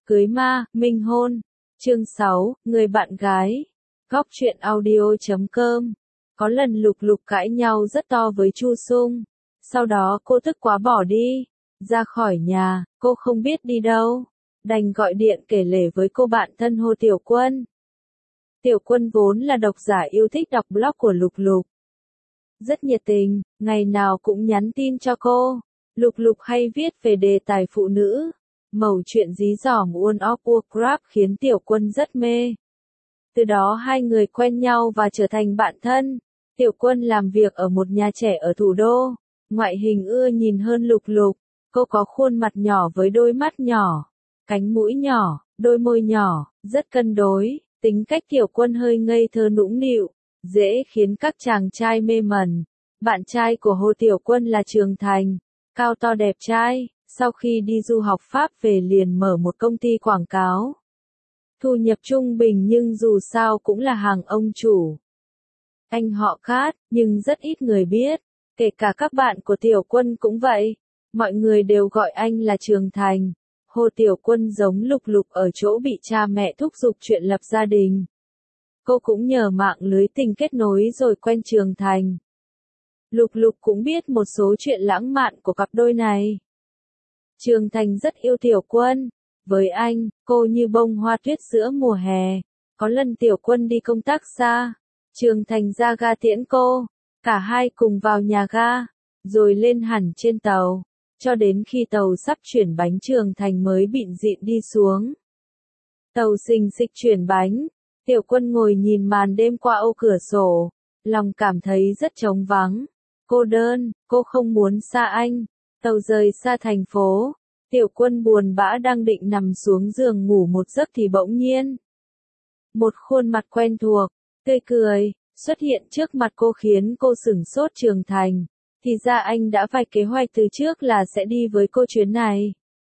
Cưới ma, minh hôn. Chương 6, người bạn gái. Góc truyện audio.com. Có lần Lục Lục cãi nhau rất to với Chu Sung. Sau đó cô tức quá bỏ đi. Ra khỏi nhà, cô không biết đi đâu. Đành gọi điện kể lể với cô bạn thân Hồ Tiểu Quân. Tiểu Quân vốn là độc giả yêu thích đọc blog của Lục Lục. Rất nhiệt tình, ngày nào cũng nhắn tin cho cô. Lục Lục hay viết về đề tài phụ nữ. Mẩu chuyện dí dỏm World of Warcraft khiến Tiểu Quân rất mê. Từ đó hai người quen nhau và trở thành bạn thân. Tiểu Quân làm việc ở một nhà trẻ ở thủ đô. Ngoại hình ưa nhìn hơn Lục Lục. Cô có khuôn mặt nhỏ với đôi mắt nhỏ, cánh mũi nhỏ, đôi môi nhỏ, rất cân đối. Tính cách Tiểu Quân hơi ngây thơ nũng nịu, dễ khiến các chàng trai mê mẩn. Bạn trai của Hồ Tiểu Quân là Trường Thành, cao to đẹp trai, sau khi đi du học Pháp về liền mở một công ty quảng cáo. Thu nhập trung bình nhưng dù sao cũng là hàng ông chủ. Anh họ Cát, nhưng rất ít người biết, kể cả các bạn của Tiểu Quân cũng vậy. Mọi người đều gọi anh là Trường Thành. Hồ Tiểu Quân giống Lục Lục ở chỗ bị cha mẹ thúc giục chuyện lập gia đình. Cô cũng nhờ mạng lưới tình kết nối rồi quen Trường Thành. Lục Lục cũng biết một số chuyện lãng mạn của cặp đôi này. Trường Thành rất yêu Tiểu Quân. Với anh, cô như bông hoa tuyết giữa mùa hè. Có lần Tiểu Quân đi công tác xa, Trường Thành ra ga tiễn cô. Cả hai cùng vào nhà ga, rồi lên hẳn trên tàu. Cho đến khi tàu sắp chuyển bánh Trường Thành mới bịn rịn đi xuống. Tàu xình xịch chuyển bánh. Tiểu Quân ngồi nhìn màn đêm qua ô cửa sổ. Lòng cảm thấy rất trống vắng. Cô đơn, cô không muốn xa anh. Tàu rời xa thành phố. Tiểu Quân buồn bã đang định nằm xuống giường ngủ một giấc thì bỗng nhiên. Một khuôn mặt quen thuộc, tươi cười, xuất hiện trước mặt cô khiến cô sửng sốt. Trường Thành. Thì ra anh đã vạch kế hoạch từ trước là sẽ đi với cô chuyến này.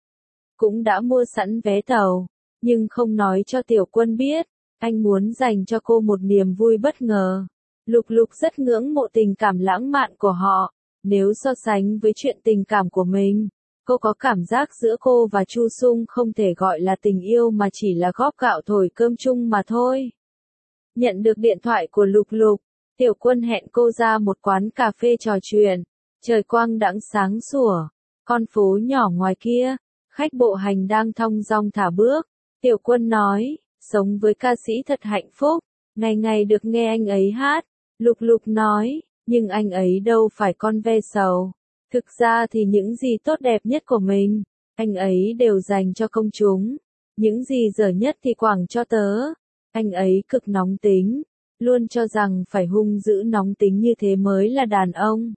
Cũng đã mua sẵn vé tàu, nhưng không nói cho Tiểu Quân biết. Anh muốn dành cho cô một niềm vui bất ngờ. Lục Lục rất ngưỡng mộ tình cảm lãng mạn của họ. Nếu so sánh với chuyện tình cảm của mình, cô có cảm giác giữa cô và Chu Sung không thể gọi là tình yêu mà chỉ là góp gạo thổi cơm chung mà thôi. Nhận được điện thoại của Lục Lục, Tiểu Quân hẹn cô ra một quán cà phê trò chuyện. Trời quang đãng sáng sủa, con phố nhỏ ngoài kia, khách bộ hành đang thong dong thả bước. Tiểu Quân nói, sống với ca sĩ thật hạnh phúc, ngày ngày được nghe anh ấy hát. Lục Lục nói, nhưng anh ấy đâu phải con ve sầu. Thực ra thì những gì tốt đẹp nhất của mình, anh ấy đều dành cho công chúng. Những gì dở nhất thì quẳng cho tớ. Anh ấy cực nóng tính, luôn cho rằng phải hung dữ nóng tính như thế mới là đàn ông.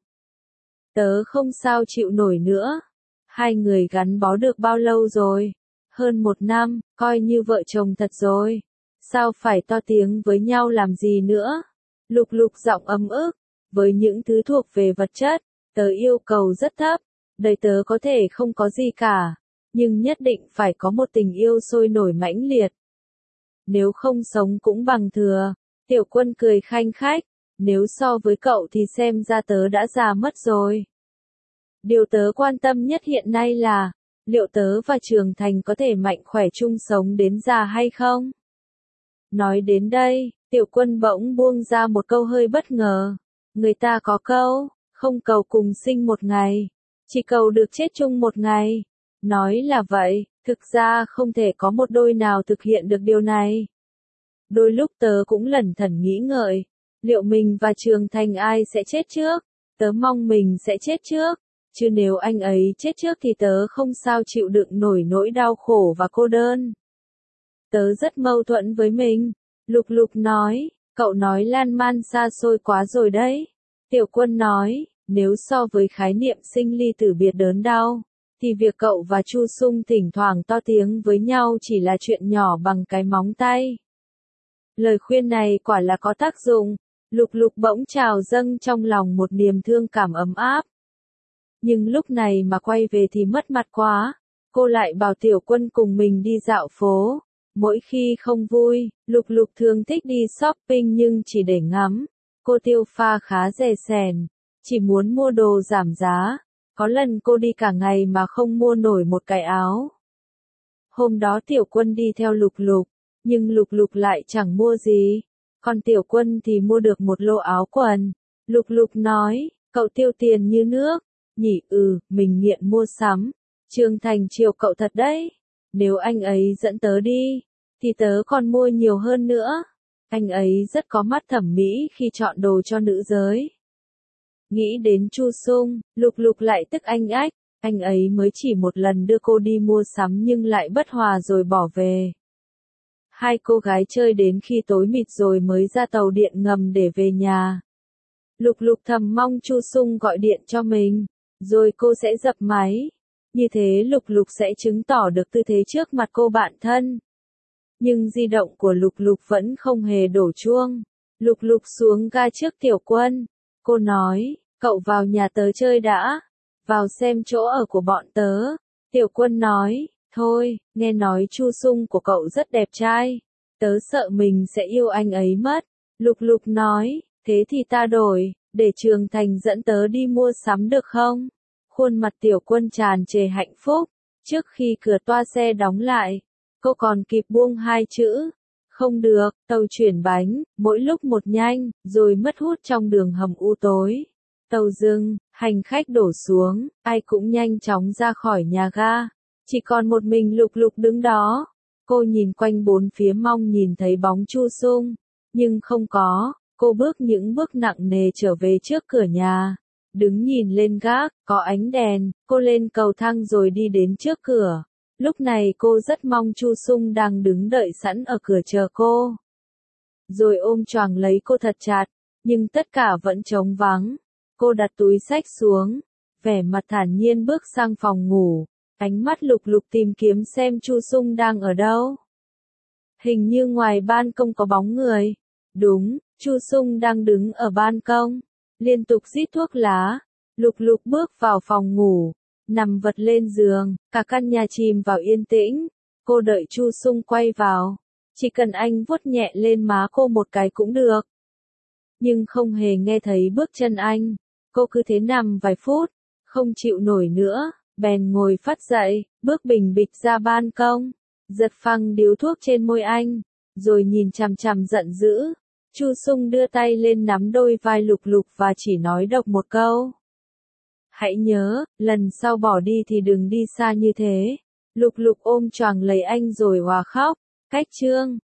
Tớ không sao chịu nổi nữa. Hai người gắn bó được bao lâu rồi? Hơn 1 năm, coi như vợ chồng thật rồi. Sao phải to tiếng với nhau làm gì nữa? Lục Lục giọng ấm ức. Với những thứ thuộc về vật chất, tớ yêu cầu rất thấp. Đời tớ có thể không có gì cả, nhưng nhất định phải có một tình yêu sôi nổi mãnh liệt. Nếu không sống cũng bằng thừa. Tiểu Quân cười khanh khách. Nếu so với cậu thì xem ra tớ đã già mất rồi. Điều tớ quan tâm nhất hiện nay là, liệu tớ và Trường Thành có thể mạnh khỏe chung sống đến già hay không? Nói đến đây, Tiểu Quân bỗng buông ra một câu hơi bất ngờ. Người ta có câu, không cầu cùng sinh một ngày, chỉ cầu được chết chung một ngày. Nói là vậy, thực ra không thể có một đôi nào thực hiện được điều này. Đôi lúc tớ cũng lẩn thẩn nghĩ ngợi, liệu mình và Trường Thành ai sẽ chết trước? Tớ mong mình sẽ chết trước, chứ nếu anh ấy chết trước thì tớ không sao chịu đựng nổi nỗi đau khổ và cô đơn. Tớ rất mâu thuẫn với mình. Lục Lục nói, cậu nói lan man xa xôi quá rồi đấy. Tiểu Quân nói, nếu so với khái niệm sinh ly tử biệt đớn đau, thì việc cậu và Chu Sung thỉnh thoảng to tiếng với nhau chỉ là chuyện nhỏ bằng cái móng tay. Lời khuyên này quả là có tác dụng. Lục Lục bỗng trào dâng trong lòng một niềm thương cảm ấm áp. Nhưng lúc này mà quay về thì mất mặt quá. Cô lại bảo Tiểu Quân cùng mình đi dạo phố. Mỗi khi không vui, Lục Lục thường thích đi shopping nhưng chỉ để ngắm. Cô tiêu pha khá rẻ sẻn, chỉ muốn mua đồ giảm giá. Có lần cô đi cả ngày mà không mua nổi một cái áo. Hôm đó Tiểu Quân đi theo Lục Lục, nhưng Lục Lục lại chẳng mua gì. Còn Tiểu Quân thì mua được một lô áo quần. Lục Lục nói, cậu tiêu tiền như nước. Nhỉ, mình nghiện mua sắm. Trương Thành chiều cậu thật đấy. Nếu anh ấy dẫn tớ đi, thì tớ còn mua nhiều hơn nữa. Anh ấy rất có mắt thẩm mỹ khi chọn đồ cho nữ giới. Nghĩ đến Chu Sung, Lục Lục lại tức anh ách. Anh ấy mới chỉ một lần đưa cô đi mua sắm nhưng lại bất hòa rồi bỏ về. Hai cô gái chơi đến khi tối mịt rồi mới ra tàu điện ngầm để về nhà. Lục Lục thầm mong Chu Sung gọi điện cho mình, rồi cô sẽ dập máy. Như thế Lục Lục sẽ chứng tỏ được tư thế trước mặt cô bạn thân. Nhưng di động của Lục Lục vẫn không hề đổ chuông. Lục Lục xuống ga trước Tiểu Quân. Cô nói, cậu vào nhà tớ chơi đã. Vào xem chỗ ở của bọn tớ. Tiểu Quân nói, thôi, nghe nói Chu Sung của cậu rất đẹp trai. Tớ sợ mình sẽ yêu anh ấy mất. Lục Lục nói, thế thì ta đổi, để Trường Thành dẫn tớ đi mua sắm được không? Khuôn mặt Tiểu Quân tràn trề hạnh phúc. Trước khi cửa toa xe đóng lại, cô còn kịp buông hai chữ. Không được, tàu chuyển bánh, mỗi lúc một nhanh, rồi mất hút trong đường hầm u tối. Tàu dừng, hành khách đổ xuống, ai cũng nhanh chóng ra khỏi nhà ga. Chỉ còn một mình Lục Lục đứng đó. Cô nhìn quanh bốn phía mong nhìn thấy bóng Chu Sung, nhưng không có. Cô bước những bước nặng nề trở về trước cửa nhà. Đứng nhìn lên gác, có ánh đèn, cô lên cầu thang rồi đi đến trước cửa. Lúc này cô rất mong Chu Sung đang đứng đợi sẵn ở cửa chờ cô. Rồi ôm choàng lấy cô thật chặt, nhưng tất cả vẫn trống vắng. Cô đặt túi xách xuống, vẻ mặt thản nhiên bước sang phòng ngủ. Ánh mắt Lục Lục tìm kiếm xem Chu Sung đang ở đâu. Hình như ngoài ban công có bóng người. Đúng, Chu Sung đang đứng ở ban công, liên tục rít thuốc lá. Lục Lục bước vào phòng ngủ, nằm vật lên giường, cả căn nhà chìm vào yên tĩnh. Cô đợi Chu Sung quay vào, chỉ cần anh vuốt nhẹ lên má cô một cái cũng được. Nhưng không hề nghe thấy bước chân anh. Cô cứ thế nằm vài phút, không chịu nổi nữa, bèn ngồi phắt dậy, bước bình bịch ra ban công, giật phăng điếu thuốc trên môi anh, rồi nhìn chằm chằm giận dữ. Chu Sung đưa tay lên nắm đôi vai Lục Lục và chỉ nói độc một câu. Hãy nhớ, lần sau bỏ đi thì đừng đi xa như thế. Lục Lục ôm choàng lấy anh rồi òa khóc. Cách chương